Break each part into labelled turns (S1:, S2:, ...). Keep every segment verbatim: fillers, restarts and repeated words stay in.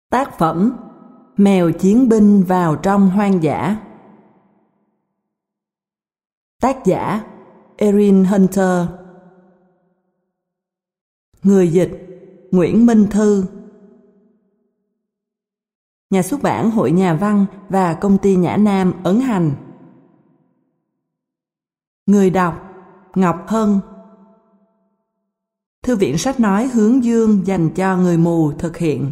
S1: Tác phẩm Mèo chiến binh vào trong hoang dã. Tác giả Erin Hunter. Người dịch Nguyễn Minh Thư. Nhà xuất bản Hội Nhà văn và Công ty Nhã Nam ấn hành. Người đọc Ngọc Hân. Thư viện sách nói Hướng Dương dành cho người mù thực hiện.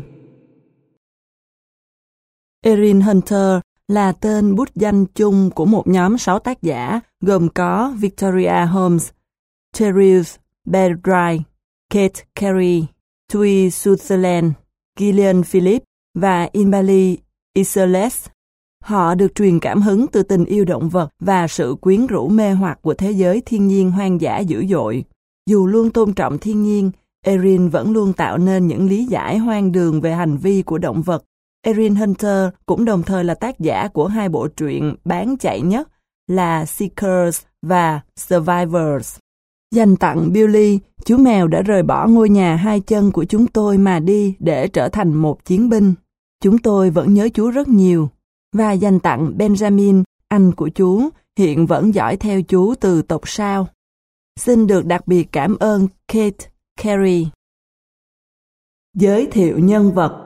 S1: Erin Hunter là tên bút danh chung của một nhóm sáu tác giả gồm có Victoria Holmes, Thérèse Bedry, Kate Carey, Thuy Sutherland, Gillian Phillips và Imberly Isserles. Họ được truyền cảm hứng từ tình yêu động vật và sự quyến rũ mê hoặc của thế giới thiên nhiên hoang dã dữ dội. Dù luôn tôn trọng thiên nhiên, Erin vẫn luôn tạo nên những lý giải hoang đường về hành vi của động vật. Erin Hunter cũng đồng thời là tác giả của hai bộ truyện bán chạy nhất là Seekers và Survivors. Dành tặng Billy, chú mèo đã rời bỏ ngôi nhà hai chân của chúng tôi mà đi để trở thành một chiến binh. Chúng tôi vẫn nhớ chú rất nhiều. Và dành tặng Benjamin, anh của chú, hiện vẫn dõi theo chú từ tộc Sao. Xin được đặc biệt cảm ơn Kate Carey. Giới thiệu nhân vật.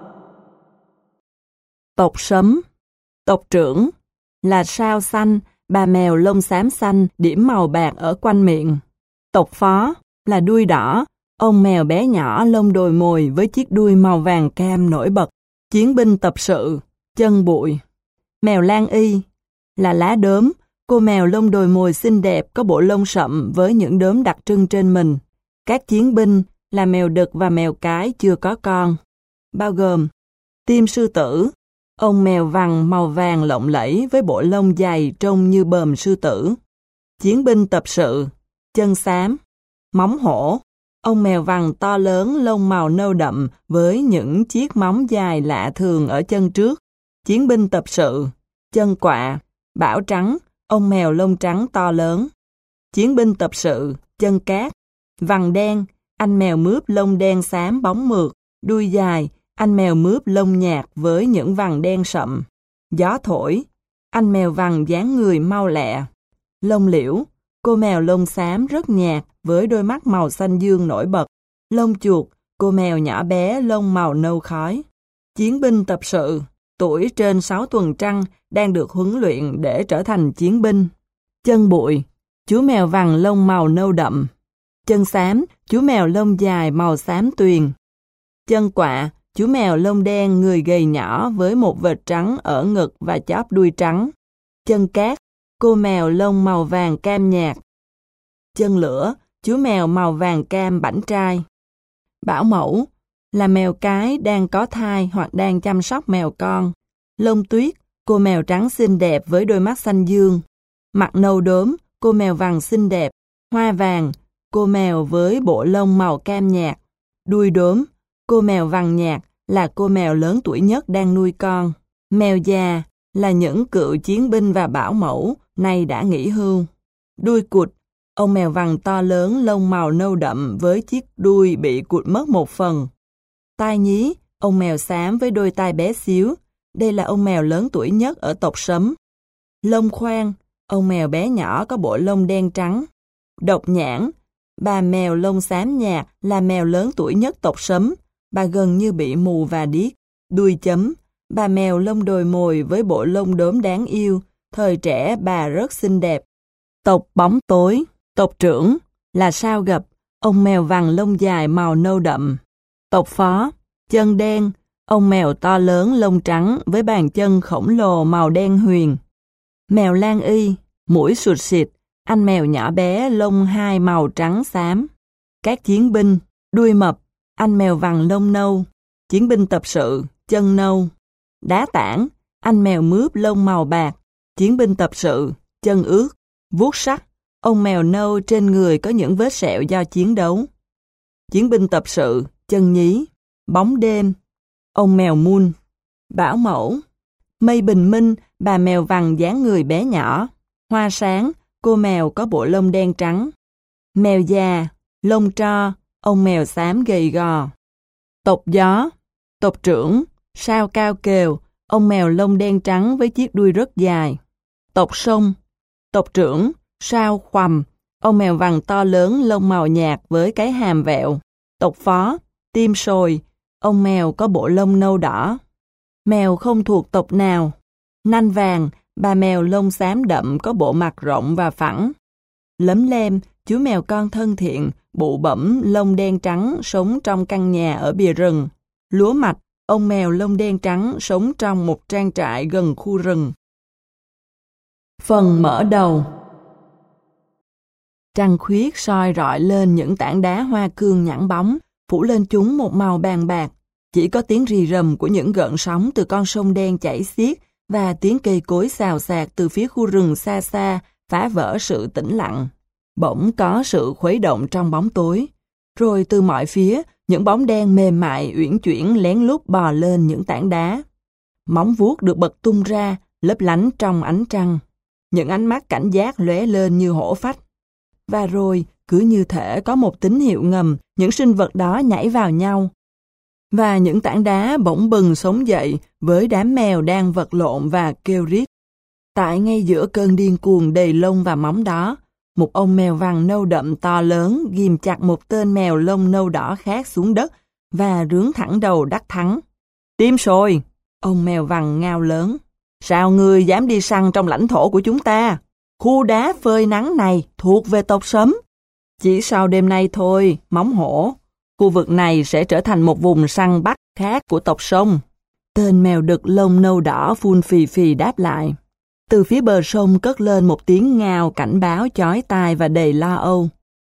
S1: Tộc Sấm. Tộc trưởng là Sao Xanh, bà mèo lông xám xanh, điểm màu bạc ở quanh miệng. Tộc Phó là Đuôi Đỏ, ông mèo bé nhỏ lông đồi mồi với chiếc đuôi màu vàng cam nổi bật. Chiến binh tập sự, Chân Bụi. Mèo Lan Y là Lá Đốm, cô mèo lông đồi mồi xinh đẹp có bộ lông sậm với những đốm đặc trưng trên mình. Các chiến binh là mèo đực và mèo cái chưa có con, bao gồm Tim Sư Tử, ông mèo vằn màu vàng lộng lẫy với bộ lông dày trông như bờm sư tử. Chiến binh tập sự, Chân Xám. Móng Hổ, ông mèo vằn to lớn lông màu nâu đậm với những chiếc móng dài lạ thường ở chân trước. Chiến binh tập sự, Chân Quạ. Bảo Trắng, ông mèo lông trắng to lớn. Chiến binh tập sự, Chân Cát. Vằn Đen, anh mèo mướp lông đen xám bóng mượt, đuôi dài, anh mèo mướp lông nhạt với những vằn đen sậm. Gió Thổi, anh mèo vằn dáng người mau lẹ. Lông Liễu, cô mèo lông xám rất nhạt với đôi mắt màu xanh dương nổi bật. Lông Chuột, cô mèo nhỏ bé lông màu nâu khói. Chiến binh tập sự, tuổi trên sáu tuần trăng, đang được huấn luyện để trở thành chiến binh. Chân Bụi, chú mèo vằn lông màu nâu đậm. Chân Xám, chú mèo lông dài màu xám tuyền. Chân Quạ, chú mèo lông đen người gầy nhỏ với một vệt trắng ở ngực và chóp đuôi trắng. Chân Cát, cô mèo lông màu vàng cam nhạt. Chân Lửa, chú mèo màu vàng cam bảnh trai. Bảo Mẫu là mèo cái đang có thai hoặc đang chăm sóc mèo con. Lông Tuyết, cô mèo trắng xinh đẹp với đôi mắt xanh dương. Mặt nâu đốm, cô mèo vằn xinh đẹp. Hoa Vàng, cô mèo với bộ lông màu cam nhạt. Đuôi Đốm, cô mèo vằn nhạt, là cô mèo lớn tuổi nhất đang nuôi con. Mèo Già là những cựu chiến binh và bảo mẫu, nay đã nghỉ hưu. Đuôi Cụt, ông mèo vằn to lớn lông màu nâu đậm với chiếc đuôi bị cụt mất một phần. Tai Nhí, ông mèo xám với đôi tai bé xíu, đây là ông mèo lớn tuổi nhất ở tộc Sấm. Lông Khoan, ông mèo bé nhỏ có bộ lông đen trắng. Độc Nhãn, bà mèo lông xám nhạt là mèo lớn tuổi nhất tộc Sấm, bà gần như bị mù và điếc. Đuôi Chấm, bà mèo lông đồi mồi với bộ lông đốm đáng yêu, thời trẻ bà rất xinh đẹp. Tộc Bóng Tối, tộc trưởng là Sao Gập, ông mèo vằn lông dài màu nâu đậm. Tộc Phó, Chân Đen, ông mèo to lớn lông trắng với bàn chân khổng lồ màu đen huyền. Mèo Lan Y, mũi sụt xịt, anh mèo nhỏ bé lông hai màu trắng xám. Các chiến binh, Đuôi Mập, anh mèo vằn lông nâu. Chiến binh tập sự, Chân Nâu. Đá Tảng, anh mèo mướp lông màu bạc. Chiến binh tập sự, Chân Ướt. Vuốt Sắt, ông mèo nâu trên người có những vết sẹo do chiến đấu. Chiến binh tập sự, Chân Nhí. Bóng Đêm, ông mèo Mun. Bảo Mẫu, Mây Bình Minh, bà mèo vằn dáng người bé nhỏ. Hoa Sáng, cô mèo có bộ lông đen trắng. Mèo Già, Lông Tro, ông mèo xám gầy gò. Tộc Gió, tộc trưởng sao cao kèo, ông mèo lông đen trắng với chiếc đuôi rất dài. Tộc sông, tộc trưởng, sao khoằm, ông mèo vằn to lớn lông màu nhạt với cái hàm vẹo. Tộc phó, tim sồi, ông mèo có bộ lông nâu đỏ. Mèo không thuộc tộc nào. Nanh vàng, bà mèo lông xám đậm có bộ mặt rộng và phẳng. Lấm lem, chú mèo con thân thiện, bụ bẫm, lông đen trắng, sống trong căn nhà ở bìa rừng. Lúa mạch, ông mèo lông đen trắng sống trong một trang trại gần khu rừng. Phần mở đầu. Trăng khuyết soi rọi lên những tảng đá hoa cương nhẵn bóng, phủ lên chúng một màu bàn bạc. Chỉ có tiếng rì rầm của những gợn sóng từ con sông đen chảy xiết và tiếng cây cối xào xạc từ phía khu rừng xa xa phá vỡ sự tĩnh lặng. Bỗng có sự khuấy động trong bóng tối. Rồi từ mọi phía, những bóng đen mềm mại uyển chuyển lén lút bò lên những tảng đá. Móng vuốt được bật tung ra, lấp lánh trong ánh trăng. Những ánh mắt cảnh giác lóe lên như hổ phách. Và rồi, cứ như thể có một tín hiệu ngầm, những sinh vật đó nhảy vào nhau. Và những tảng đá bỗng bừng sống dậy với đám mèo đang vật lộn và kêu rít. Tại ngay giữa cơn điên cuồng đầy lông và móng đó, một ông mèo vằn nâu đậm to lớn ghim chặt một tên mèo lông nâu đỏ khác xuống đất và rướn thẳng đầu đắc thắng. Tim sồi! Ông mèo vằn ngao lớn. Sao ngươi dám đi săn trong lãnh thổ của chúng ta? Khu đá phơi nắng này thuộc về tộc Sấm. Chỉ sau đêm nay thôi, móng hổ, khu vực này sẽ trở thành một vùng săn bắt khác của tộc sông. Tên mèo đực lông nâu đỏ phun phì phì đáp lại. Từ phía bờ sông cất lên một tiếng ngao cảnh báo chói tai và đầy lo âu.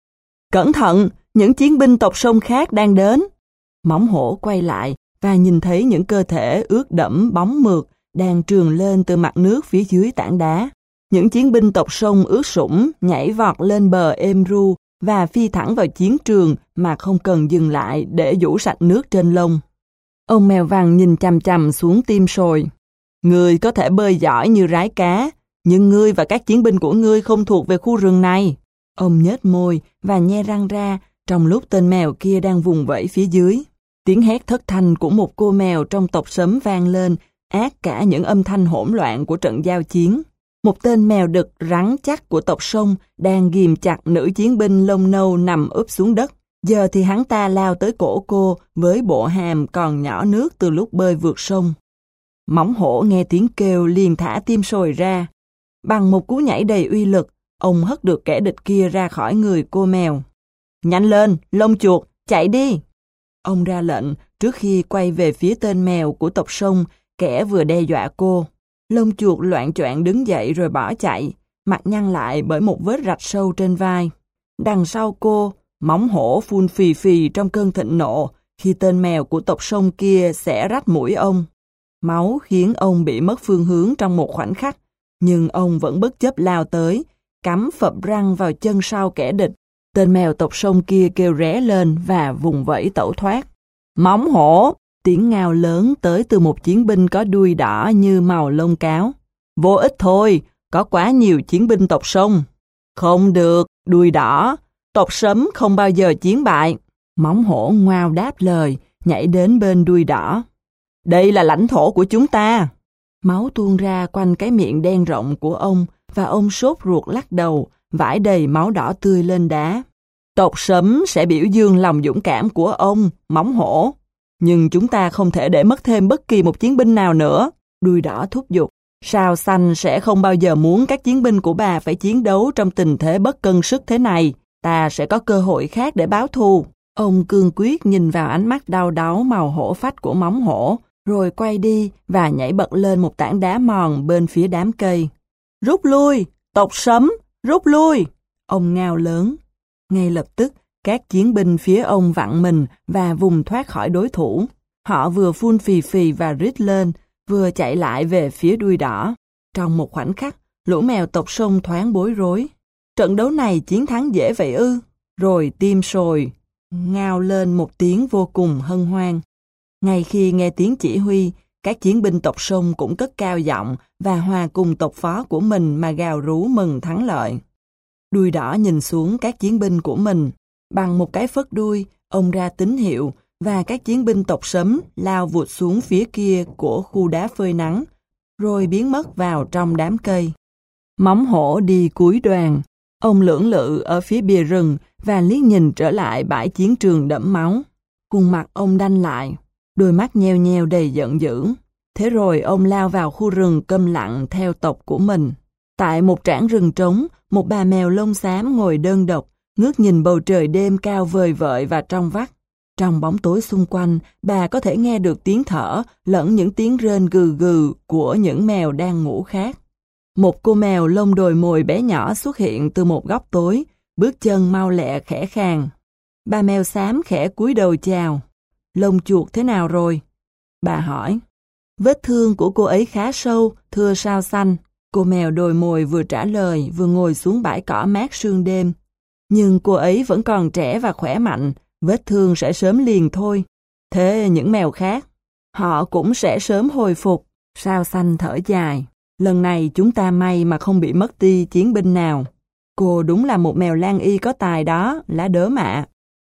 S1: Cẩn thận, những chiến binh tộc sông khác đang đến. Móng hổ quay lại và nhìn thấy những cơ thể ướt đẫm bóng mượt đang trườn lên từ mặt nước phía dưới tảng đá. Những chiến binh tộc sông ướt sũng nhảy vọt lên bờ êm ru và phi thẳng vào chiến trường mà không cần dừng lại để vũ sạch nước trên lông. Ông mèo vằn nhìn chằm chằm xuống tim sồi. Ngươi có thể bơi giỏi như rái cá, nhưng ngươi và các chiến binh của ngươi không thuộc về khu rừng này. Ông nhếch môi và nhe răng ra trong lúc tên mèo kia đang vùng vẫy phía dưới. Tiếng hét thất thanh của một cô mèo trong tộc Sấm vang lên, át cả những âm thanh hỗn loạn của trận giao chiến. Một tên mèo đực rắn chắc của tộc sông đang ghìm chặt nữ chiến binh lông nâu nằm úp xuống đất. Giờ thì hắn ta lao tới cổ cô với bộ hàm còn nhỏ nước từ lúc bơi vượt sông. Móng hổ nghe tiếng kêu liền thả tim sồi ra. Bằng một cú nhảy đầy uy lực, ông hất được kẻ địch kia ra khỏi người cô mèo. Nhanh lên, lông chuột, chạy đi! Ông ra lệnh trước khi quay về phía tên mèo của tộc sông, kẻ vừa đe dọa cô. Lông chuột loạng choạng đứng dậy rồi bỏ chạy, mặt nhăn lại bởi một vết rạch sâu trên vai. Đằng sau cô, móng hổ phun phì phì trong cơn thịnh nộ khi tên mèo của tộc sông kia xẻ rách mũi ông. Máu khiến ông bị mất phương hướng trong một khoảnh khắc, nhưng ông vẫn bất chấp lao tới, cắm phập răng vào chân sau kẻ địch. Tên mèo tộc sông kia kêu ré lên và vùng vẫy tẩu thoát. Móng hổ! Tiếng ngao lớn tới từ một chiến binh có đuôi đỏ như màu lông cáo. Vô ích thôi, có quá nhiều chiến binh tộc sông. Không được, đuôi đỏ, tộc Sấm không bao giờ chiến bại. Móng hổ ngoao đáp lời, nhảy đến bên đuôi đỏ. Đây là lãnh thổ của chúng ta. Máu tuôn ra quanh cái miệng đen rộng của ông và ông sốt ruột lắc đầu, vãi đầy máu đỏ tươi lên đá. Tộc Sấm sẽ biểu dương lòng dũng cảm của ông, móng hổ. Nhưng chúng ta không thể để mất thêm bất kỳ một chiến binh nào nữa. Đuôi đỏ thúc giục. Sao xanh sẽ không bao giờ muốn các chiến binh của bà phải chiến đấu trong tình thế bất cân sức thế này. Ta sẽ có cơ hội khác để báo thù. Ông cương quyết nhìn vào ánh mắt đau đáu màu hổ phách của móng hổ, rồi quay đi và nhảy bật lên một tảng đá mòn bên phía đám cây. Rút lui! Tộc Sấm! Rút lui! Ông ngao lớn. Ngay lập tức, các chiến binh phía ông vặn mình và vùng thoát khỏi đối thủ. Họ vừa phun phì phì và rít lên, vừa chạy lại về phía đuôi đỏ. Trong một khoảnh khắc, lũ mèo tộc sông thoáng bối rối. Trận đấu này chiến thắng dễ vậy ư? Rồi tim sồi ngao lên một tiếng vô cùng hân hoan. Ngay khi nghe tiếng chỉ huy, các chiến binh tộc sông cũng cất cao giọng và hòa cùng tộc phó của mình mà gào rú mừng thắng lợi. Đuôi đỏ nhìn xuống các chiến binh của mình. Bằng một cái phất đuôi, ông ra tín hiệu và các chiến binh tộc Sấm lao vụt xuống phía kia của khu đá phơi nắng, rồi biến mất vào trong đám cây. Móng hổ đi cuối đoàn, ông lưỡng lự ở phía bìa rừng và liếc nhìn trở lại bãi chiến trường đẫm máu. Khuôn mặt ông đanh lại, đôi mắt nheo nheo đầy giận dữ. Thế rồi ông lao vào khu rừng câm lặng theo tộc của mình. Tại một trảng rừng trống, một bà mèo lông xám ngồi đơn độc, ngước nhìn bầu trời đêm cao vời vợi và trong vắt. Trong bóng tối xung quanh, bà có thể nghe được tiếng thở lẫn những tiếng rên gừ gừ của những mèo đang ngủ khác. Một cô mèo lông đồi mồi bé nhỏ xuất hiện từ một góc tối, bước chân mau lẹ khẽ khàng. Bà mèo xám khẽ cúi đầu chào. Lông chuột thế nào rồi? Bà hỏi. Vết thương của cô ấy khá sâu, thưa Sao Xanh. Cô mèo đồi mồi vừa trả lời vừa ngồi xuống bãi cỏ mát sương đêm. Nhưng cô ấy vẫn còn trẻ và khỏe mạnh, vết thương sẽ sớm liền thôi. Thế những mèo khác? Họ cũng sẽ sớm hồi phục. Sao Xanh thở dài. Lần này chúng ta may mà không bị mất đi chiến binh nào. Cô đúng là một mèo lang y có tài đó, Lá Đớm ạ.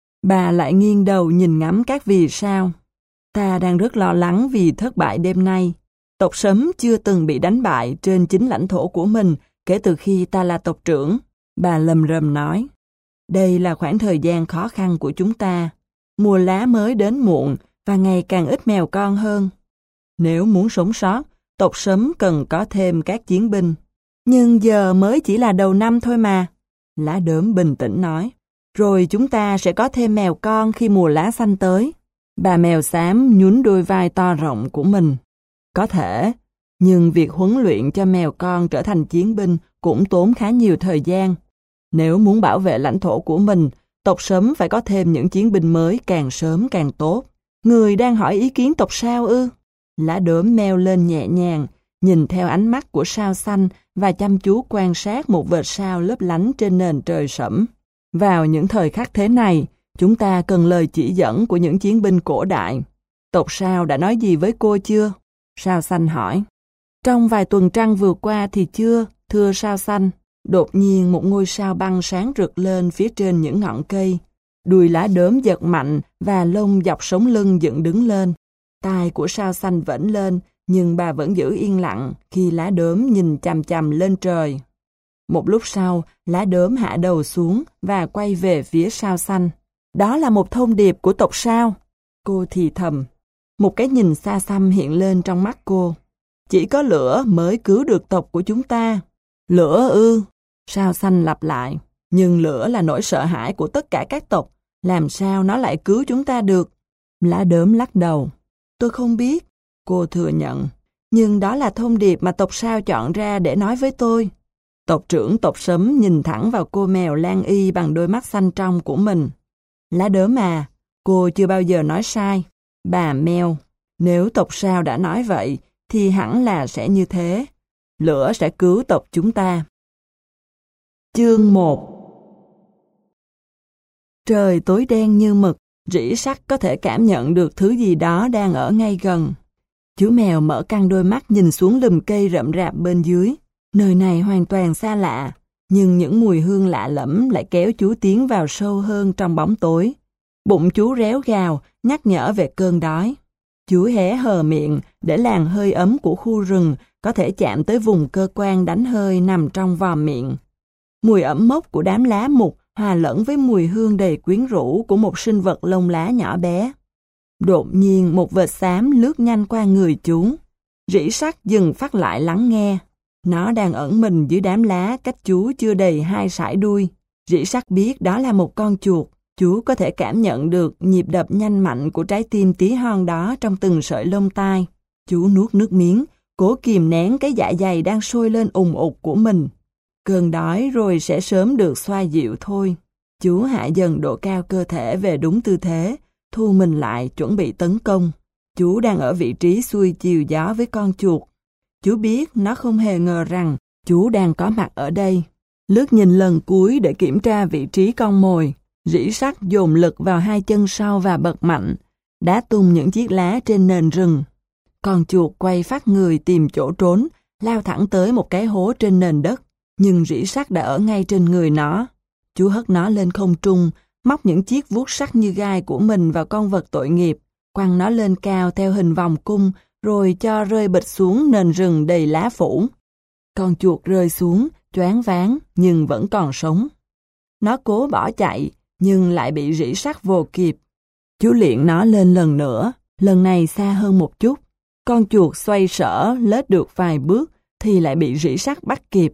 S1: Bà lại nghiêng đầu nhìn ngắm các vì sao. Ta đang rất lo lắng vì thất bại đêm nay. Tộc Sấm chưa từng bị đánh bại trên chính lãnh thổ của mình kể từ khi ta là tộc trưởng. Bà lầm rầm nói. Đây là khoảng thời gian khó khăn của chúng ta. Mùa lá mới đến muộn và ngày càng ít mèo con hơn. Nếu muốn sống sót, tộc Sấm cần có thêm các chiến binh. Nhưng giờ mới chỉ là đầu năm thôi mà. Lá Đớm bình tĩnh nói. Rồi chúng ta sẽ có thêm mèo con khi mùa lá xanh tới. Bà mèo xám nhún đôi vai to rộng của mình. Có thể, nhưng việc huấn luyện cho mèo con trở thành chiến binh cũng tốn khá nhiều thời gian. Nếu muốn bảo vệ lãnh thổ của mình, tộc Sấm phải có thêm những chiến binh mới càng sớm càng tốt. Người đang hỏi ý kiến tộc Sao ư? Lá Đớm meo lên nhẹ nhàng, nhìn theo ánh mắt của Sao Xanh và chăm chú quan sát một vệt sao lấp lánh trên nền trời sẫm. Vào những thời khắc thế này, chúng ta cần lời chỉ dẫn của những chiến binh cổ đại. Tộc Sao đã nói gì với cô chưa? Sao Xanh hỏi. Trong vài tuần trăng vừa qua thì chưa, thưa Sao Xanh. Đột nhiên một ngôi sao băng sáng rực lên phía trên những ngọn cây. Đuôi Lá Đớm giật mạnh và lông dọc sống lưng dựng đứng lên. Tai của Sao Xanh vểnh lên, nhưng bà vẫn giữ yên lặng khi Lá Đớm nhìn chằm chằm lên trời. Một lúc sau, Lá Đớm hạ đầu xuống và quay về phía Sao Xanh. Đó là một thông điệp của tộc Sao. Cô thì thầm. Một cái nhìn xa xăm hiện lên trong mắt cô. Chỉ có lửa mới cứu được tộc của chúng ta. Lửa ư? Sao Xanh lặp lại. Nhưng lửa là nỗi sợ hãi của tất cả các tộc. Làm sao nó lại cứu chúng ta được? Lá Đớm lắc đầu. Tôi không biết. Cô thừa nhận. Nhưng đó là thông điệp mà tộc Sao chọn ra để nói với tôi. Tộc trưởng tộc Sấm nhìn thẳng vào cô mèo lang y bằng đôi mắt xanh trong của mình. Lá Đớm à, cô chưa bao giờ nói sai. Bà mèo, nếu tộc Sao đã nói vậy, thì hẳn là sẽ như thế. Lửa sẽ cứu tộc chúng ta. Chương một. Trời tối đen như mực, rỉ sắt có thể cảm nhận được thứ gì đó đang ở ngay gần. Chú mèo mở căng đôi mắt nhìn xuống lùm cây rậm rạp bên dưới. Nơi này hoàn toàn xa lạ, nhưng những mùi hương lạ lẫm lại kéo chú tiến vào sâu hơn trong bóng tối. Bụng chú réo gào, nhắc nhở về cơn đói. Chú hé hờ miệng để làn hơi ấm của khu rừng có thể chạm tới vùng cơ quan đánh hơi nằm trong vòm miệng. Mùi ẩm mốc của đám lá mục hòa lẫn với mùi hương đầy quyến rũ của một sinh vật lông lá nhỏ bé. Đột nhiên một vệt xám lướt nhanh qua người chú. Rỉ sắt dừng phát lại lắng nghe. Nó đang ẩn mình dưới đám lá cách chú chưa đầy hai sải đuôi. Rỉ sắt biết đó là một con chuột. Chú có thể cảm nhận được nhịp đập nhanh mạnh của trái tim tí hon đó trong từng sợi lông tai. Chú nuốt nước miếng, cố kìm nén cái dạ dày đang sôi lên ùng ục của mình. Cơn đói rồi sẽ sớm được xoa dịu thôi. Chú hạ dần độ cao cơ thể về đúng tư thế, thu mình lại chuẩn bị tấn công. Chú đang ở vị trí xuôi chiều gió với con chuột. Chú biết nó không hề ngờ rằng chú đang có mặt ở đây. Lướt nhìn lần cuối để kiểm tra vị trí con mồi. Rỉ sắt dồn lực vào hai chân sau và bật mạnh, đá tung những chiếc lá trên nền rừng. Con chuột quay phát người tìm chỗ trốn, lao thẳng tới một cái hố trên nền đất. Nhưng rỉ sắt đã ở ngay trên người nó. Chú hất nó lên không trung móc những chiếc vuốt sắc như gai của mình vào con vật tội nghiệp, quăng nó lên cao theo hình vòng cung, rồi cho rơi bịch xuống nền rừng đầy lá phủ. Con chuột rơi xuống, choáng váng, nhưng vẫn còn sống. Nó cố bỏ chạy, nhưng lại bị rỉ sắt vồ kịp. Chú liệng nó lên lần nữa, lần này xa hơn một chút. Con chuột xoay sở lết được vài bước, thì lại bị rỉ sắt bắt kịp.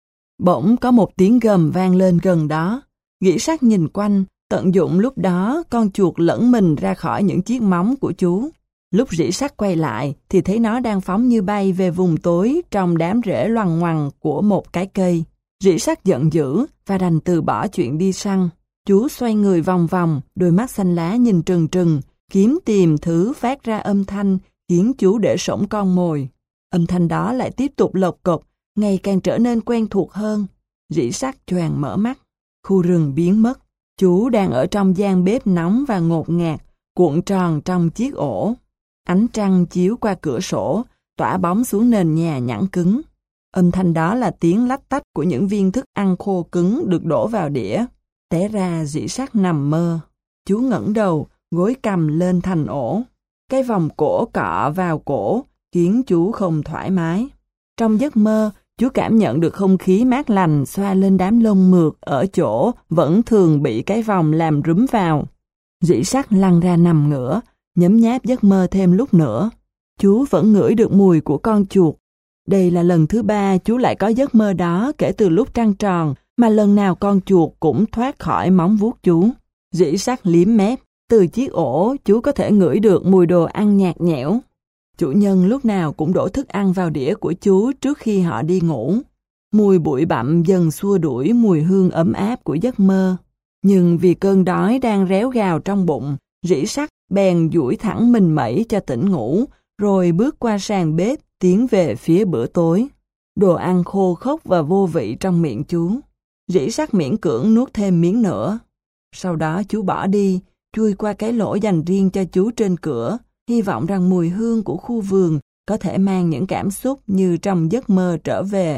S1: Bỗng có một tiếng gầm vang lên gần đó. Rỉ sắt nhìn quanh, tận dụng lúc đó con chuột lẫn mình ra khỏi những chiếc móng của chú. Lúc rỉ sắt quay lại thì thấy nó đang phóng như bay về vùng tối trong đám rễ loằng ngoằng của một cái cây. Rỉ sắt giận dữ và đành từ bỏ chuyện đi săn. Chú xoay người vòng vòng, đôi mắt xanh lá nhìn trừng trừng, kiếm tìm thứ phát ra âm thanh khiến chú để sổng con mồi. Âm thanh đó lại tiếp tục lộc cộc, ngày càng trở nên quen thuộc hơn. Rỉ sắt choàng mở mắt. Khu rừng biến mất. Chú đang ở trong gian bếp nóng và ngột ngạt, cuộn tròn trong chiếc ổ. Ánh trăng chiếu qua cửa sổ, tỏa bóng xuống nền nhà nhẵn cứng. Âm thanh đó là tiếng lách tách của những viên thức ăn khô cứng được đổ vào đĩa. Té ra rỉ sắt nằm mơ. Chú ngẩng đầu, gối cằm lên thành ổ. Cái vòng cổ cọ vào cổ khiến chú không thoải mái. Trong giấc mơ, chú cảm nhận được không khí mát lành xoa lên đám lông mượt ở chỗ vẫn thường bị cái vòng làm rúm vào. Rỉ sắt lăn ra nằm ngửa, nhấm nháp giấc mơ thêm lúc nữa. Chú vẫn ngửi được mùi của con chuột. Đây là lần thứ ba chú lại có giấc mơ đó kể từ lúc trăng tròn, mà lần nào con chuột cũng thoát khỏi móng vuốt chú. Rỉ sắt liếm mép. Từ chiếc ổ, chú có thể ngửi được mùi đồ ăn nhạt nhẽo. Chủ nhân lúc nào cũng đổ thức ăn vào đĩa của chú trước khi họ đi ngủ. Mùi bụi bặm dần xua đuổi mùi hương ấm áp của giấc mơ. Nhưng vì cơn đói đang réo gào trong bụng, rỉ sắt bèn duỗi thẳng mình mẩy cho tỉnh ngủ, rồi bước qua sàn bếp tiến về phía bữa tối. Đồ ăn khô khốc và vô vị trong miệng chú. Rỉ sắt miễn cưỡng nuốt thêm miếng nữa. Sau đó chú bỏ đi, chui qua cái lỗ dành riêng cho chú trên cửa, hy vọng rằng mùi hương của khu vườn có thể mang những cảm xúc như trong giấc mơ trở về.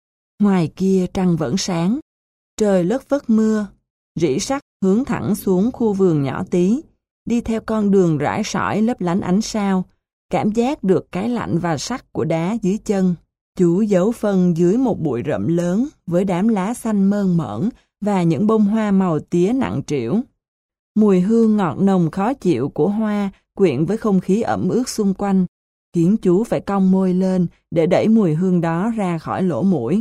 S1: Ngoài kia trăng vẫn sáng, trời lất phất mưa. Rỉ sắt hướng thẳng xuống khu vườn nhỏ tí, đi theo con đường rải sỏi lấp lánh ánh sao, cảm giác được cái lạnh và sắc của đá dưới chân. Chú giấu phân dưới một bụi rậm lớn với đám lá xanh mơn mởn và những bông hoa màu tía nặng trĩu. Mùi hương ngọt nồng khó chịu của hoa quyện với không khí ẩm ướt xung quanh, khiến chú phải cong môi lên để đẩy mùi hương đó ra khỏi lỗ mũi.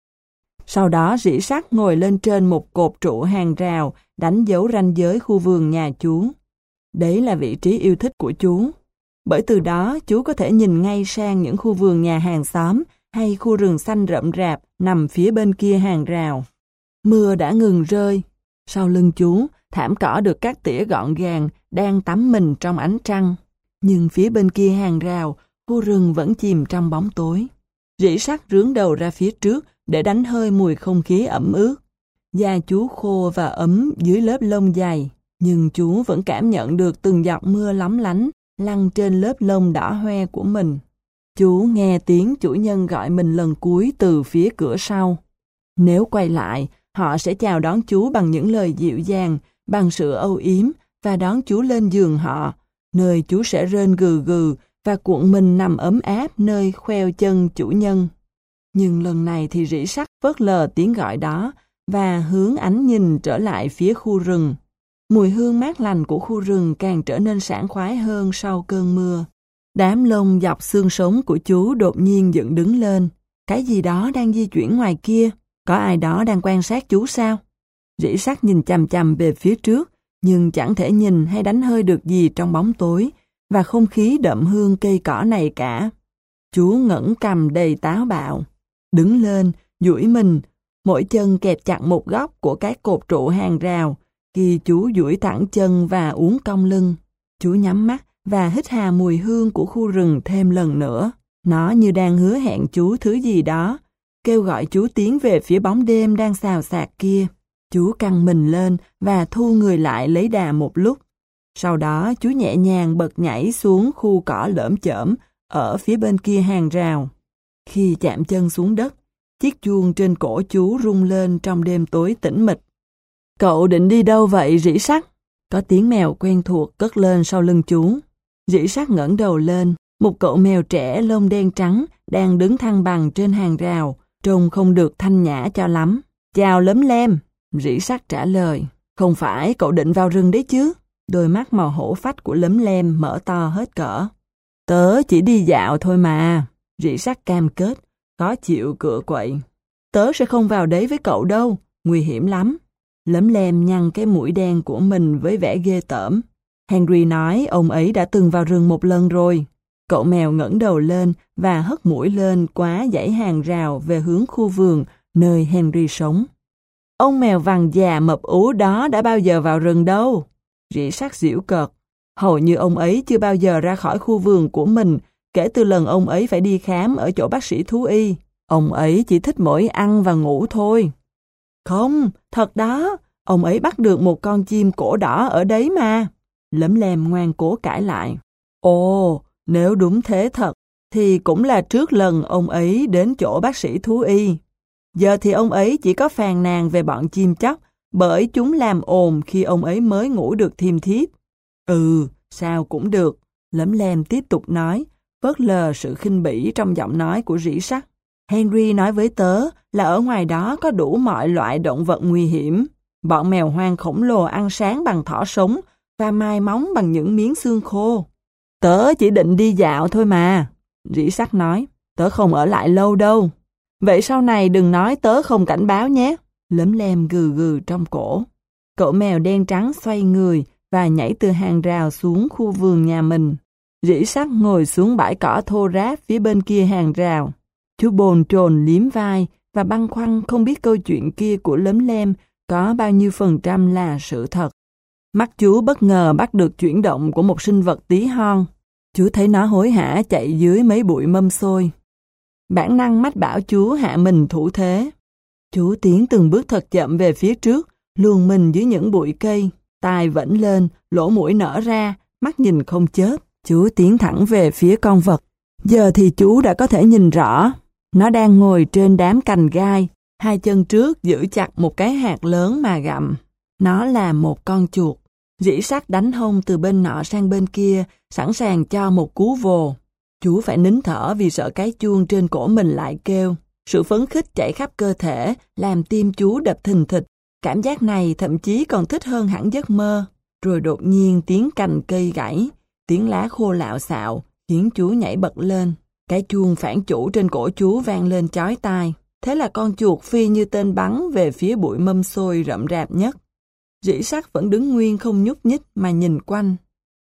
S1: Sau đó rỉ sắt ngồi lên trên một cột trụ hàng rào, đánh dấu ranh giới khu vườn nhà chú. Đấy là vị trí yêu thích của chú. Bởi từ đó chú có thể nhìn ngay sang những khu vườn nhà hàng xóm hay khu rừng xanh rậm rạp nằm phía bên kia hàng rào. Mưa đã ngừng rơi. Sau lưng chú, thảm cỏ được cắt tỉa gọn gàng, đang tắm mình trong ánh trăng. Nhưng phía bên kia hàng rào, khu rừng vẫn chìm trong bóng tối. Rỉ sắt rướn đầu ra phía trước để đánh hơi mùi không khí ẩm ướt. Da chú khô và ấm dưới lớp lông dày, nhưng chú vẫn cảm nhận được từng giọt mưa lóng lánh lăn trên lớp lông đỏ hoe của mình. Chú nghe tiếng chủ nhân gọi mình lần cuối từ phía cửa sau. Nếu quay lại, họ sẽ chào đón chú bằng những lời dịu dàng, bằng sự âu yếm và đón chú lên giường họ, nơi chú sẽ rên gừ gừ và cuộn mình nằm ấm áp nơi khoeo chân chủ nhân. Nhưng lần này thì rỉ sắt phớt lờ tiếng gọi đó và hướng ánh nhìn trở lại phía khu rừng. Mùi hương mát lành của khu rừng càng trở nên sảng khoái hơn sau cơn mưa. Đám lông dọc xương sống của chú đột nhiên dựng đứng lên. Cái gì đó đang di chuyển ngoài kia. Có ai đó đang quan sát chú sao? Rỉ sắt nhìn chằm chằm về phía trước, nhưng chẳng thể nhìn hay đánh hơi được gì trong bóng tối và không khí đậm hương cây cỏ này cả. Chú ngẩng cằm đầy táo bạo, đứng lên, duỗi mình, mỗi chân kẹp chặt một góc của cái cột trụ hàng rào, khi chú duỗi thẳng chân và uốn cong lưng. Chú nhắm mắt và hít hà mùi hương của khu rừng thêm lần nữa. Nó như đang hứa hẹn chú thứ gì đó, kêu gọi chú tiến về phía bóng đêm đang xào xạc kia. Chú căng mình lên và thu người lại lấy đà một lúc. Sau đó chú nhẹ nhàng bật nhảy xuống khu cỏ lởm chởm ở phía bên kia hàng rào. Khi chạm chân xuống đất, chiếc chuông trên cổ chú rung lên trong đêm tối tĩnh mịch. Cậu định đi đâu vậy rỉ sắt? Có tiếng mèo quen thuộc cất lên sau lưng chú. Rỉ sắt ngẩng đầu lên, một cậu mèo trẻ lông đen trắng đang đứng thăng bằng trên hàng rào, trông không được thanh nhã cho lắm. Chào Lấm Lem, rỉ sắt trả lời. Không phải cậu định vào rừng đấy chứ? Đôi mắt màu hổ phách của Lấm Lem mở to hết cỡ. Tớ chỉ đi dạo thôi mà, rỉ sắt cam kết, khó chịu cựa quậy. Tớ sẽ không vào đấy với cậu đâu, nguy hiểm lắm. Lấm Lem nhăn cái mũi đen của mình với vẻ ghê tởm. Henry nói ông ấy đã từng vào rừng một lần rồi. Cậu mèo ngẩng đầu lên và hất mũi lên qua dãy hàng rào về hướng khu vườn nơi Henry sống. Ông mèo vàng già mập ú đó đã bao giờ vào rừng đâu. Rỉ sắt giễu cợt. Hầu như ông ấy chưa bao giờ ra khỏi khu vườn của mình kể từ lần ông ấy phải đi khám ở chỗ bác sĩ thú y. Ông ấy chỉ thích mỗi ăn và ngủ thôi. Không, thật đó, ông ấy bắt được một con chim cổ đỏ ở đấy mà. Lấm Lem ngoan cố cãi lại. Ồ, nếu đúng thế thật, thì cũng là trước lần ông ấy đến chỗ bác sĩ thú y. Giờ thì ông ấy chỉ có phàn nàn về bọn chim chóc, bởi chúng làm ồn khi ông ấy mới ngủ được thiêm thiếp. Ừ, sao cũng được, Lấm Lem tiếp tục nói, phớt lờ sự khinh bỉ trong giọng nói của rỉ sắt. Henry nói với tớ là ở ngoài đó có đủ mọi loại động vật nguy hiểm. Bọn mèo hoang khổng lồ ăn sáng bằng thỏ sống và mai móng bằng những miếng xương khô. Tớ chỉ định đi dạo thôi mà, rỉ sắt nói, tớ không ở lại lâu đâu. Vậy sau này đừng nói tớ không cảnh báo nhé. Lấm Lem gừ gừ trong cổ. Cậu mèo đen trắng xoay người và nhảy từ hàng rào xuống khu vườn nhà mình. Rỉ sắt ngồi xuống bãi cỏ thô ráp phía bên kia hàng rào. Chú bồn chồn liếm vai và băn khoăn không biết câu chuyện kia của Lấm Lem có bao nhiêu phần trăm là sự thật. Mắt chú bất ngờ bắt được chuyển động của một sinh vật tí hon. Chú thấy nó hối hả chạy dưới mấy bụi mâm xôi. Bản năng mách bảo chú hạ mình thủ thế. Chú tiến từng bước thật chậm về phía trước, luồn mình dưới những bụi cây, tai vẫy lên, lỗ mũi nở ra, mắt nhìn không chớp. Chú tiến thẳng về phía con vật. Giờ thì chú đã có thể nhìn rõ. Nó đang ngồi trên đám cành gai, hai chân trước giữ chặt một cái hạt lớn mà gặm. Nó là một con chuột. Rỉ sắt đánh hông từ bên nọ sang bên kia, sẵn sàng cho một cú vồ. Chú phải nín thở vì sợ cái chuông trên cổ mình lại kêu. Sự phấn khích chạy khắp cơ thể, làm tim chú đập thình thịch. Cảm giác này thậm chí còn thích hơn hẳn giấc mơ. Rồi đột nhiên tiếng cành cây gãy, tiếng lá khô lạo xạo, khiến chú nhảy bật lên. Cái chuông phản chủ trên cổ chú vang lên chói tai. Thế là con chuột phi như tên bắn về phía bụi mâm xôi rậm rạp nhất. Rỉ sắt vẫn đứng nguyên không nhúc nhích mà nhìn quanh.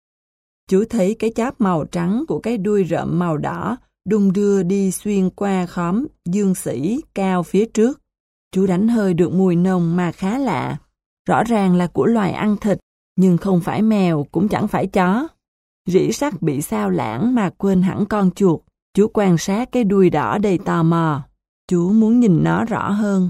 S1: Chú thấy cái chóp màu trắng của cái đuôi rợm màu đỏ đung đưa đi xuyên qua khóm dương sỉ cao phía trước. Chú đánh hơi được mùi nồng mà khá lạ. Rõ ràng là của loài ăn thịt, nhưng không phải mèo cũng chẳng phải chó. Rỉ sắt bị sao lãng mà quên hẳn con chuột. Chú quan sát cái đuôi đỏ đầy tò mò. Chú muốn nhìn nó rõ hơn.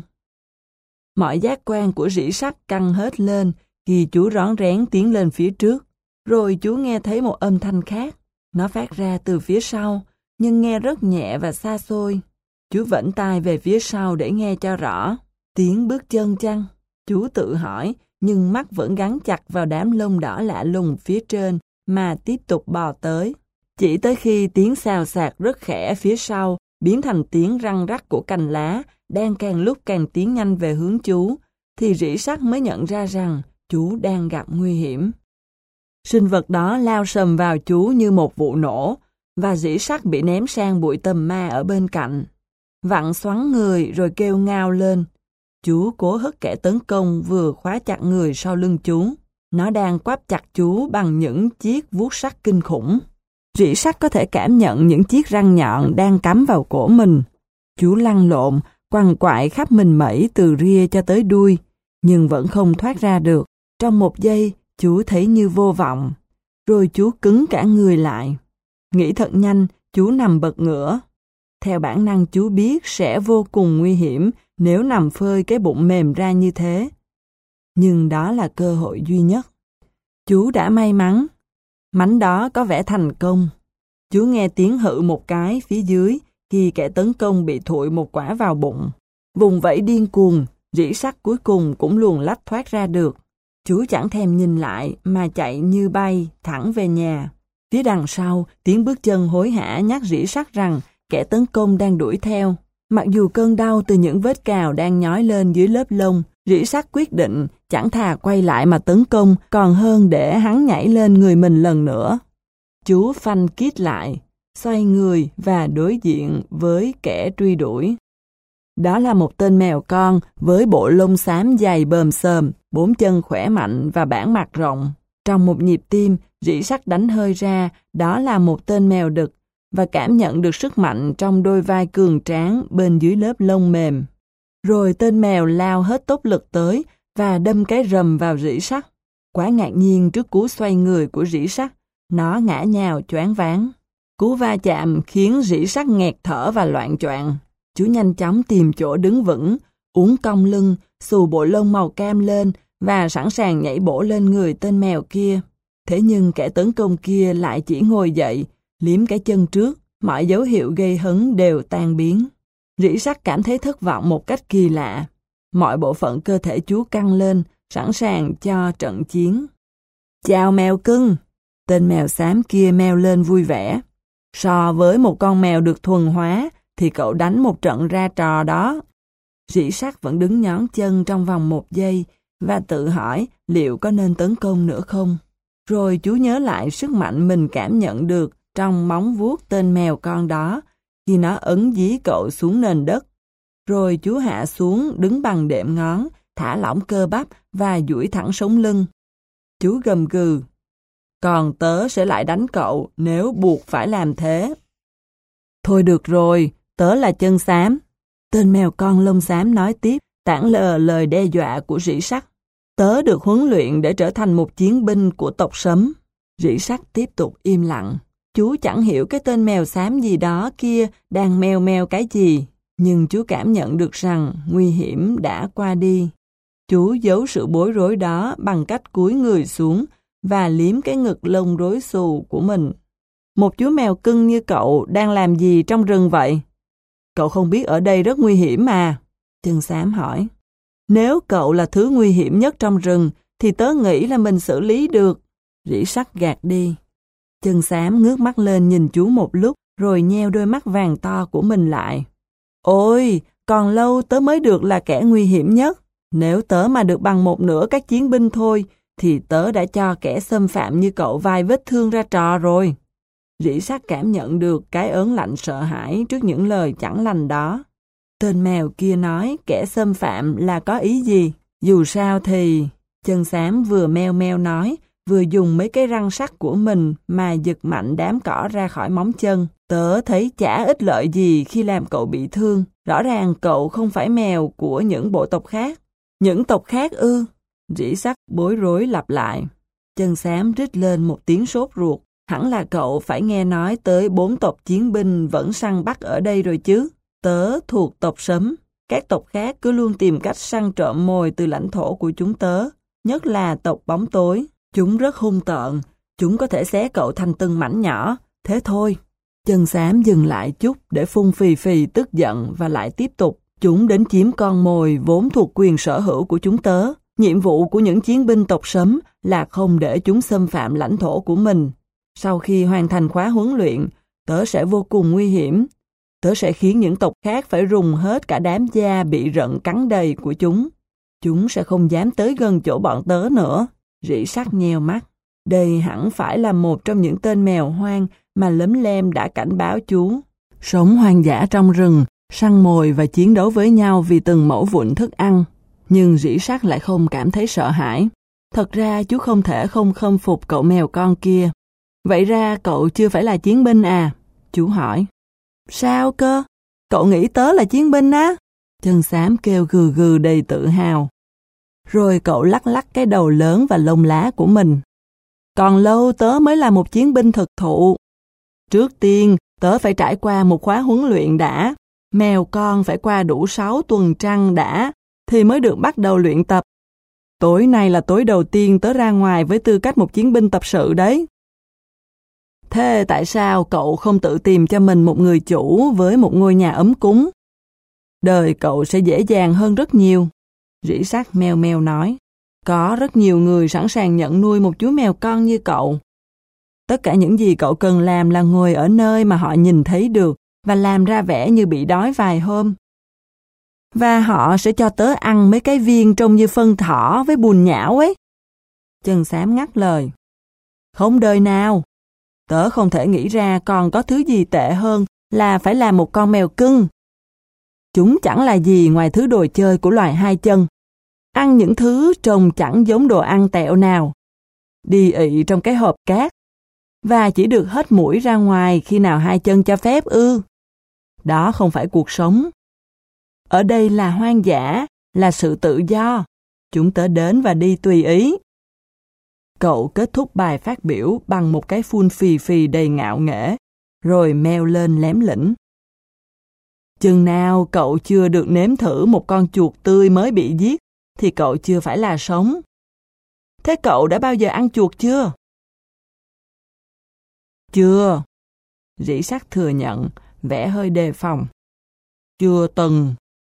S1: Mọi giác quan của rỉ sắt căng hết lên khi chú rón rén tiến lên phía trước. Rồi chú nghe thấy một âm thanh khác. Nó phát ra từ phía sau, nhưng nghe rất nhẹ và xa xôi. Chú vẫy tai về phía sau để nghe cho rõ. Tiếng bước chân chăng? Chú tự hỏi, nhưng mắt vẫn gắn chặt vào đám lông đỏ lạ lùng phía trên mà tiếp tục bò tới. Chỉ tới khi tiếng xào xạc rất khẽ phía sau biến thành tiếng răng rắc của cành lá đang càng lúc càng tiến nhanh về hướng chú, thì rỉ sắt mới nhận ra rằng chú đang gặp nguy hiểm. Sinh vật đó lao sầm vào chú như một vụ nổ, và rỉ sắt bị ném sang bụi tầm ma ở bên cạnh. Vặn xoắn người rồi kêu ngao lên. Chú cố hất kẻ tấn công vừa khóa chặt người sau lưng chú. Nó đang quắp chặt chú bằng những chiếc vuốt sắt kinh khủng. Rỉ sắt có thể cảm nhận những chiếc răng nhọn đang cắm vào cổ mình. Chú lăn lộn, quằn quại khắp mình mẩy từ ria cho tới đuôi, nhưng vẫn không thoát ra được. Trong một giây, chú thấy như vô vọng. Rồi chú cứng cả người lại. Nghĩ thật nhanh, chú nằm bật ngửa. Theo bản năng chú biết sẽ vô cùng nguy hiểm nếu nằm phơi cái bụng mềm ra như thế. Nhưng đó là cơ hội duy nhất. Chú đã may mắn. Mánh đó có vẻ thành công. Chú nghe tiếng hự một cái phía dưới khi kẻ tấn công bị thụi một quả vào bụng. Vùng vẫy điên cuồng, Rỉ sắt cuối cùng cũng luồn lách thoát ra được. Chú chẳng thèm nhìn lại mà chạy như bay thẳng về nhà. Phía đằng sau, tiếng bước chân hối hả nhắc rỉ sắt rằng kẻ tấn công đang đuổi theo. Mặc dù cơn đau từ những vết cào đang nhói lên dưới lớp lông, rỉ sắt quyết định chẳng thà quay lại mà tấn công còn hơn để hắn nhảy lên người mình lần nữa. Chú phanh kít lại, xoay người và đối diện với kẻ truy đuổi. Đó là một tên mèo con với bộ lông xám dày bờm xờm, bốn chân khỏe mạnh và bản mặt rộng. Trong một nhịp tim, rỉ sắt đánh hơi ra, đó là một tên mèo đực, và cảm nhận được sức mạnh trong đôi vai cường tráng bên dưới lớp lông mềm. Rồi tên mèo lao hết tốc lực tới và đâm cái rầm vào rỉ sắt. Quá ngạc nhiên trước cú xoay người của rỉ sắt, nó ngã nhào choáng váng. Cú va chạm khiến rỉ sắt nghẹt thở và loạng choạng. Chú nhanh chóng tìm chỗ đứng vững, uốn cong lưng, xù bộ lông màu cam lên và sẵn sàng nhảy bổ lên người tên mèo kia. Thế nhưng kẻ tấn công kia lại chỉ ngồi dậy, liếm cái chân trước, mọi dấu hiệu gây hấn đều tan biến. Rỉ sắt cảm thấy thất vọng một cách kỳ lạ. Mọi bộ phận cơ thể chú căng lên, sẵn sàng cho trận chiến. Chào mèo cưng! Tên mèo xám kia meo lên vui vẻ. So với một con mèo được thuần hóa, thì cậu đánh một trận ra trò đó. Rỉ sắt vẫn đứng nhón chân trong vòng một giây và tự hỏi liệu có nên tấn công nữa không. Rồi chú nhớ lại sức mạnh mình cảm nhận được trong móng vuốt tên mèo con đó khi nó ấn dí cậu xuống nền đất. Rồi chú hạ xuống đứng bằng đệm ngón, thả lỏng cơ bắp và duỗi thẳng sống lưng. Chú gầm gừ. Còn tớ sẽ lại đánh cậu nếu buộc phải làm thế. Thôi được rồi, tớ là chân xám. Tên mèo con lông xám nói tiếp, tản lờ lời đe dọa của rỉ sắt. Tớ được huấn luyện để trở thành một chiến binh của tộc Sấm. Rỉ sắt tiếp tục im lặng. Chú chẳng hiểu cái tên mèo xám gì đó kia đang meo meo cái gì, nhưng chú cảm nhận được rằng nguy hiểm đã qua đi. Chú giấu sự bối rối đó bằng cách cúi người xuống và liếm cái ngực lông rối xù của mình. Một chú mèo cưng như cậu đang làm gì trong rừng vậy? Cậu không biết ở đây rất nguy hiểm mà. Chân xám hỏi. Nếu cậu là thứ nguy hiểm nhất trong rừng, thì tớ nghĩ là mình xử lý được. Rỉ sắt gạt đi. Chân xám ngước mắt lên nhìn chú một lúc, rồi nheo đôi mắt vàng to của mình lại. Ôi, còn lâu tớ mới được là kẻ nguy hiểm nhất. Nếu tớ mà được bằng một nửa các chiến binh thôi, thì tớ đã cho kẻ xâm phạm như cậu vài vết thương ra trò rồi. Rỉ sắt cảm nhận được cái ớn lạnh sợ hãi trước những lời chẳng lành đó. Tên mèo kia nói kẻ xâm phạm là có ý gì? Dù sao thì... Chân xám vừa meo meo nói, vừa dùng mấy cái răng sắt của mình mà giật mạnh đám cỏ ra khỏi móng chân. Tớ thấy chả ích lợi gì khi làm cậu bị thương. Rõ ràng cậu không phải mèo của những bộ tộc khác. Những tộc khác ư? Rỉ sắt bối rối lặp lại. Chân xám rít lên một tiếng sốt ruột. Hẳn là cậu phải nghe nói tới bốn tộc chiến binh vẫn săn bắt ở đây rồi chứ. Tớ thuộc tộc Sấm. Các tộc khác cứ luôn tìm cách săn trộm mồi từ lãnh thổ của chúng tớ. Nhất là tộc Bóng Tối. Chúng rất hung tợn. Chúng có thể xé cậu thành từng mảnh nhỏ. Thế thôi. Chân xám dừng lại chút để phun phì phì tức giận và lại tiếp tục. Chúng đến chiếm con mồi vốn thuộc quyền sở hữu của chúng tớ. Nhiệm vụ của những chiến binh tộc Sấm là không để chúng xâm phạm lãnh thổ của mình. Sau khi hoàn thành khóa huấn luyện, tớ sẽ vô cùng nguy hiểm. Tớ sẽ khiến những tộc khác phải rùng hết cả đám da bị rận cắn đầy của chúng. Chúng sẽ không dám tới gần chỗ bọn tớ nữa. Rỉ sắt nheo mắt. Đây hẳn phải là một trong những tên mèo hoang mà Lấm Lem đã cảnh báo chú. Sống hoang dã trong rừng, săn mồi và chiến đấu với nhau vì từng mẩu vụn thức ăn. Nhưng rỉ sắt lại không cảm thấy sợ hãi. Thật ra chú không thể không khâm phục cậu mèo con kia. Vậy ra cậu chưa phải là chiến binh à? Chú hỏi. Sao cơ? Cậu nghĩ tớ là chiến binh á? Chân xám kêu gừ gừ đầy tự hào. Rồi cậu lắc lắc cái đầu lớn và lông lá của mình. Còn lâu tớ mới là một chiến binh thực thụ. Trước tiên, tớ phải trải qua một khóa huấn luyện đã. Mèo con phải qua đủ sáu tuần trăng đã, thì mới được bắt đầu luyện tập. Tối nay là tối đầu tiên tớ ra ngoài với tư cách một chiến binh tập sự đấy. Thế tại sao cậu không tự tìm cho mình một người chủ với một ngôi nhà ấm cúng? Đời cậu sẽ dễ dàng hơn rất nhiều. Rỉ sắt meo meo nói. Có rất nhiều người sẵn sàng nhận nuôi một chú mèo con như cậu. Tất cả những gì cậu cần làm là ngồi ở nơi mà họ nhìn thấy được và làm ra vẻ như bị đói vài hôm. Và họ sẽ cho tớ ăn mấy cái viên trông như phân thỏ với bùn nhão ấy. Chân xám ngắt lời. Không đời nào. Tớ không thể nghĩ ra còn có thứ gì tệ hơn là phải làm một con mèo cưng. Chúng chẳng là gì ngoài thứ đồ chơi của loài hai chân. Ăn những thứ trông chẳng giống đồ ăn tẹo nào. Đi ị trong cái hộp cát. Và chỉ được hết mũi ra ngoài khi nào hai chân cho phép ư. Đó không phải cuộc sống. Ở đây là hoang dã, là sự tự do. Chúng tớ đến và đi tùy ý. Cậu kết thúc bài phát biểu bằng một cái phun phì phì đầy ngạo nghễ, rồi meo lên lém lĩnh. Chừng nào cậu chưa được nếm thử một con chuột tươi mới bị giết, thì cậu chưa phải là sống. Thế cậu đã bao giờ ăn chuột chưa? Chưa. Rỉ sắt thừa nhận, vẻ hơi đề phòng. Chưa từng.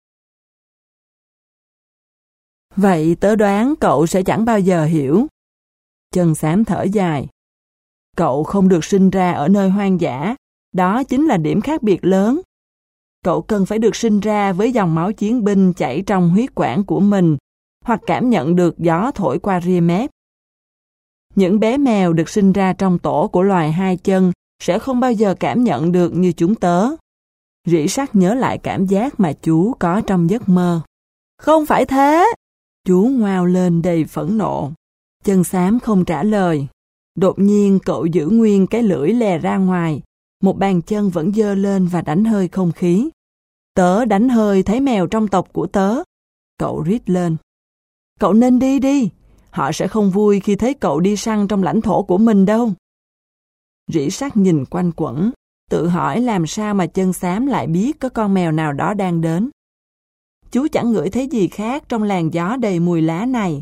S1: Vậy tớ đoán cậu sẽ chẳng bao giờ hiểu. Chân xám thở dài. Cậu không được sinh ra ở nơi hoang dã, đó chính là điểm khác biệt lớn. Cậu cần phải được sinh ra với dòng máu chiến binh chảy trong huyết quản của mình, hoặc cảm nhận được gió thổi qua ria mép. Những bé mèo được sinh ra trong tổ của loài hai chân sẽ không bao giờ cảm nhận được như chúng tớ. Rỉ sắt nhớ lại cảm giác mà chú có trong giấc mơ. Không phải thế! Chú ngoao lên đầy phẫn nộ. Chân xám không trả lời. Đột nhiên cậu giữ nguyên cái lưỡi lè ra ngoài. Một bàn chân vẫn giơ lên và đánh hơi không khí. Tớ đánh hơi thấy mèo trong tộc của tớ. Cậu rít lên. Cậu nên đi đi. Họ sẽ không vui khi thấy cậu đi săn trong lãnh thổ của mình đâu. Rỉ sắt nhìn quanh quẩn, tự hỏi làm sao mà chân xám lại biết có con mèo nào đó đang đến. Chú chẳng ngửi thấy gì khác trong làn gió đầy mùi lá này.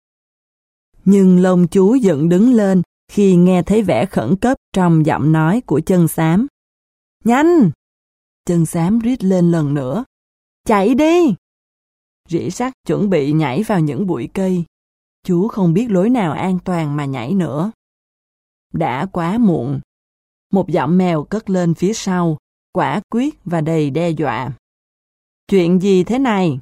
S1: Nhưng lông chú dựng đứng lên khi nghe thấy vẻ khẩn cấp trong giọng nói của chân xám. Nhanh! Chân xám rít lên lần nữa. Chạy đi! Rỉ sắt chuẩn bị nhảy vào những bụi cây. Chú không biết lối nào an toàn mà nhảy nữa. Đã quá muộn. Một giọng mèo cất lên phía sau, quả quyết và đầy đe dọa. Chuyện gì thế này?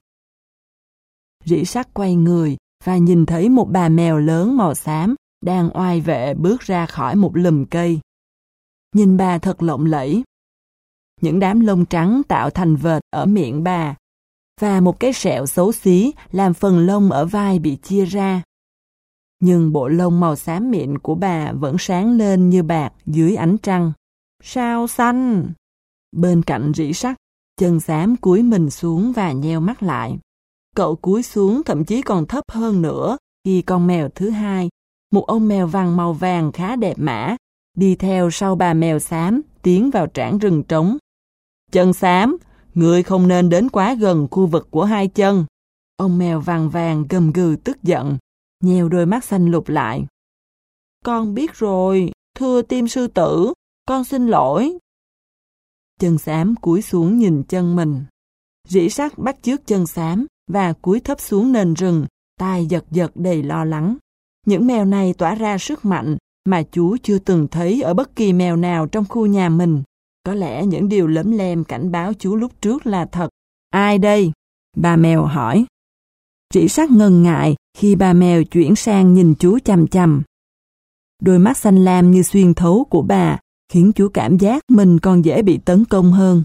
S1: Rỉ sắt quay người và nhìn thấy một bà mèo lớn màu xám đang oai vệ bước ra khỏi một lùm cây. Nhìn bà thật lộng lẫy. Những đám lông trắng tạo thành vệt ở miệng bà, và một cái sẹo xấu xí làm phần lông ở vai bị chia ra. Nhưng bộ lông màu xám mịn của bà vẫn sáng lên như bạc dưới ánh trăng. Sao xanh! Bên cạnh rỉ sắt, chân xám cúi mình xuống và nheo mắt lại. Cậu cúi xuống thậm chí còn thấp hơn nữa khi con mèo thứ hai, một ông mèo vàng màu vàng khá đẹp mã, đi theo sau bà mèo xám tiến vào trảng rừng trống. Chân xám, ngươi không nên đến quá gần khu vực của hai chân. Ông mèo vàng vàng gầm gừ tức giận, nheo đôi mắt xanh lục lại. Con biết rồi, thưa Tim sư tử, con xin lỗi. Chân xám cúi xuống nhìn chân mình. Rỉ sắt bắt chước chân xám và cúi thấp xuống nền rừng, tai giật giật đầy lo lắng. Những mèo này tỏa ra sức mạnh mà chú chưa từng thấy ở bất kỳ mèo nào trong khu nhà mình. Có lẽ những điều lấm lem cảnh báo chú lúc trước là thật. Ai đây? Bà mèo hỏi. Rỉ sắt ngần ngại khi bà mèo chuyển sang nhìn chú chằm chằm. Đôi mắt xanh lam như xuyên thấu của bà khiến chú cảm giác mình còn dễ bị tấn công hơn.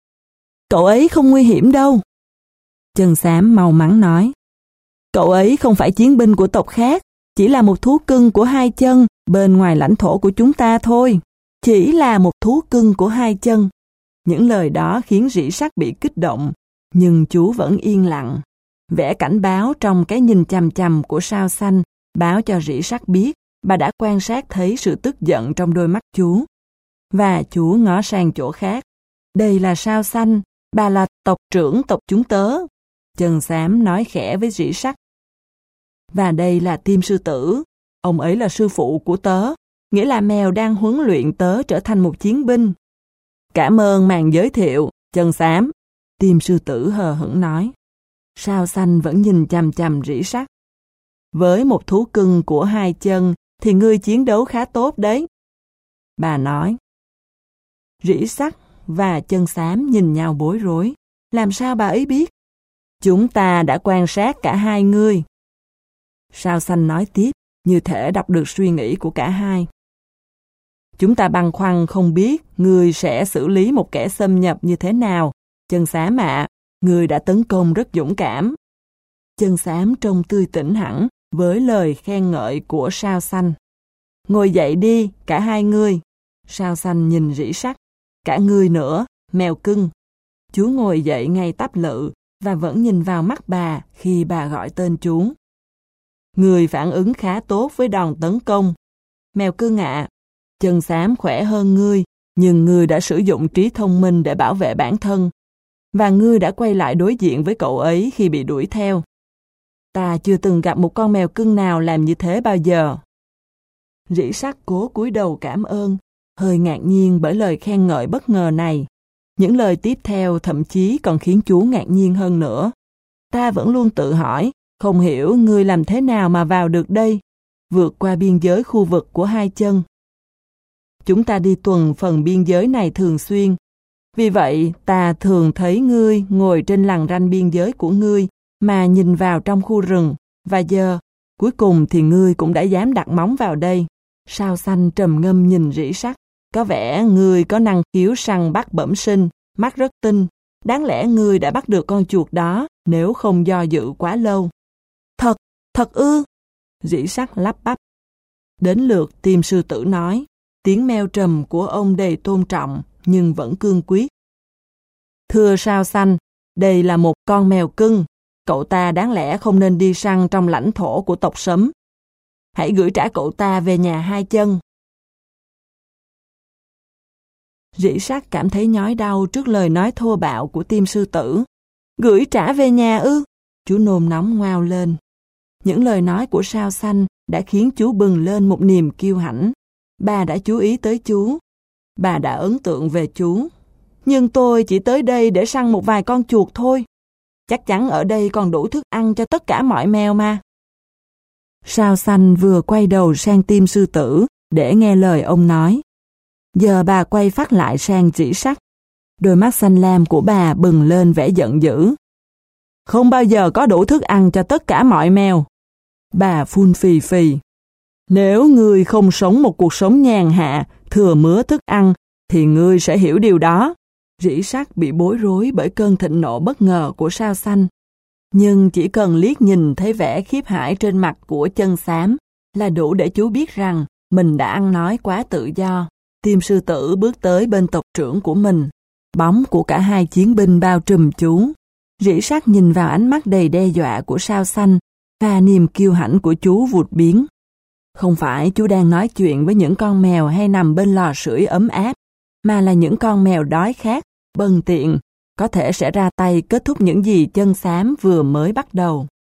S1: Cậu ấy không nguy hiểm đâu. Chân xám mau mắn nói. Cậu ấy không phải chiến binh của tộc khác, chỉ là một thú cưng của hai chân bên ngoài lãnh thổ của chúng ta thôi. Chỉ là một thú cưng của hai chân. Những lời đó khiến rỉ sắt bị kích động, nhưng chú vẫn yên lặng. Vẻ cảnh báo trong cái nhìn chằm chằm của sao xanh báo cho rỉ sắt biết bà đã quan sát thấy sự tức giận trong đôi mắt chú. Và chú ngó sang chỗ khác. Đây là sao xanh, bà là tộc trưởng tộc chúng tớ. Chân xám nói khẽ với rỉ sắt. Và đây là Tim sư tử, ông ấy là sư phụ của tớ, nghĩa là mèo đang huấn luyện tớ trở thành một chiến binh. Cảm ơn màn giới thiệu, chân xám, Tim sư tử hờ hững nói. Sao Xanh vẫn nhìn chằm chằm Rỉ Sắt. Với một thú cưng của hai chân thì ngươi chiến đấu khá tốt đấy. Bà nói. Rỉ Sắt và Chân Xám nhìn nhau bối rối. Làm sao bà ấy biết? Chúng ta đã quan sát cả hai ngươi. Sao Xanh nói tiếp, như thể đọc được suy nghĩ của cả hai. Chúng ta băn khoăn không biết ngươi sẽ xử lý một kẻ xâm nhập như thế nào. Chân Xám ạ, ngươi đã tấn công rất dũng cảm. Chân Xám trông tươi tỉnh hẳn với lời khen ngợi của Sao Xanh. Ngồi dậy đi, cả hai ngươi. Sao Xanh nhìn Rỉ Sắt. Cả ngươi nữa, mèo cưng. Chú ngồi dậy ngay tắp lự và vẫn nhìn vào mắt bà khi bà gọi tên chú. Ngươi phản ứng khá tốt với đòn tấn công. Mèo cưng ạ, Chân Xám khỏe hơn ngươi, nhưng ngươi đã sử dụng trí thông minh để bảo vệ bản thân. Và ngươi đã quay lại đối diện với cậu ấy khi bị đuổi theo. Ta chưa từng gặp một con mèo cưng nào làm như thế bao giờ. Rỉ Sắt cố cúi đầu cảm ơn, hơi ngạc nhiên bởi lời khen ngợi bất ngờ này. Những lời tiếp theo thậm chí còn khiến chú ngạc nhiên hơn nữa. Ta vẫn luôn tự hỏi, không hiểu ngươi làm thế nào mà vào được đây, vượt qua biên giới khu vực của hai chân. Chúng ta đi tuần phần biên giới này thường xuyên. Vì vậy, ta thường thấy ngươi ngồi trên lằn ranh biên giới của ngươi mà nhìn vào trong khu rừng. Và giờ, cuối cùng thì ngươi cũng đã dám đặt móng vào đây. Sao Xanh trầm ngâm nhìn Rỉ Sắt. Có vẻ ngươi có năng khiếu săn bắt bẩm sinh, mắt rất tinh. Đáng lẽ ngươi đã bắt được con chuột đó nếu không do dự quá lâu. Thật, thật ư? Rỉ Sắt lắp bắp. Đến lượt Tim Sư Tử nói, tiếng meo trầm của ông đầy tôn trọng nhưng vẫn cương quyết. Thưa Sao Xanh, đây là một con mèo cưng. Cậu ta đáng lẽ không nên đi săn trong lãnh thổ của tộc Sấm. Hãy gửi trả cậu ta về nhà hai chân. Rỉ Sắt cảm thấy nhói đau trước lời nói thô bạo của Tim Sư Tử. Gửi trả về nhà ư? Chú nôn nóng ngoao lên. Những lời nói của Sao Xanh đã khiến chú bừng lên một niềm kiêu hãnh. Bà đã chú ý tới chú. Bà đã ấn tượng về chú. Nhưng tôi chỉ tới đây để săn một vài con chuột thôi. Chắc chắn ở đây còn đủ thức ăn cho tất cả mọi mèo mà. Sao Xanh vừa quay đầu sang Tim Sư Tử để nghe lời ông nói. Giờ bà quay phát lại sang Rỉ Sắt. Đôi mắt xanh lam của bà bừng lên vẻ giận dữ. Không bao giờ có đủ thức ăn cho tất cả mọi mèo. Bà phun phì phì. Nếu ngươi không sống một cuộc sống nhàn hạ, thừa mứa thức ăn, thì ngươi sẽ hiểu điều đó. Rỉ Sắt bị bối rối bởi cơn thịnh nộ bất ngờ của Sao Xanh. Nhưng chỉ cần liếc nhìn thấy vẻ khiếp hãi trên mặt của Chân Xám là đủ để chú biết rằng mình đã ăn nói quá tự do. Tim Sư Tử bước tới bên tộc trưởng của mình. Bóng của cả hai chiến binh bao trùm chú. Rỉ Sắt nhìn vào ánh mắt đầy đe dọa của Sao Xanh và niềm kiêu hãnh của chú vụt biến. Không phải chú đang nói chuyện với những con mèo hay nằm bên lò sưởi ấm áp, mà là những con mèo đói khát, bần tiện, có thể sẽ ra tay kết thúc những gì Chân Xám vừa mới bắt đầu.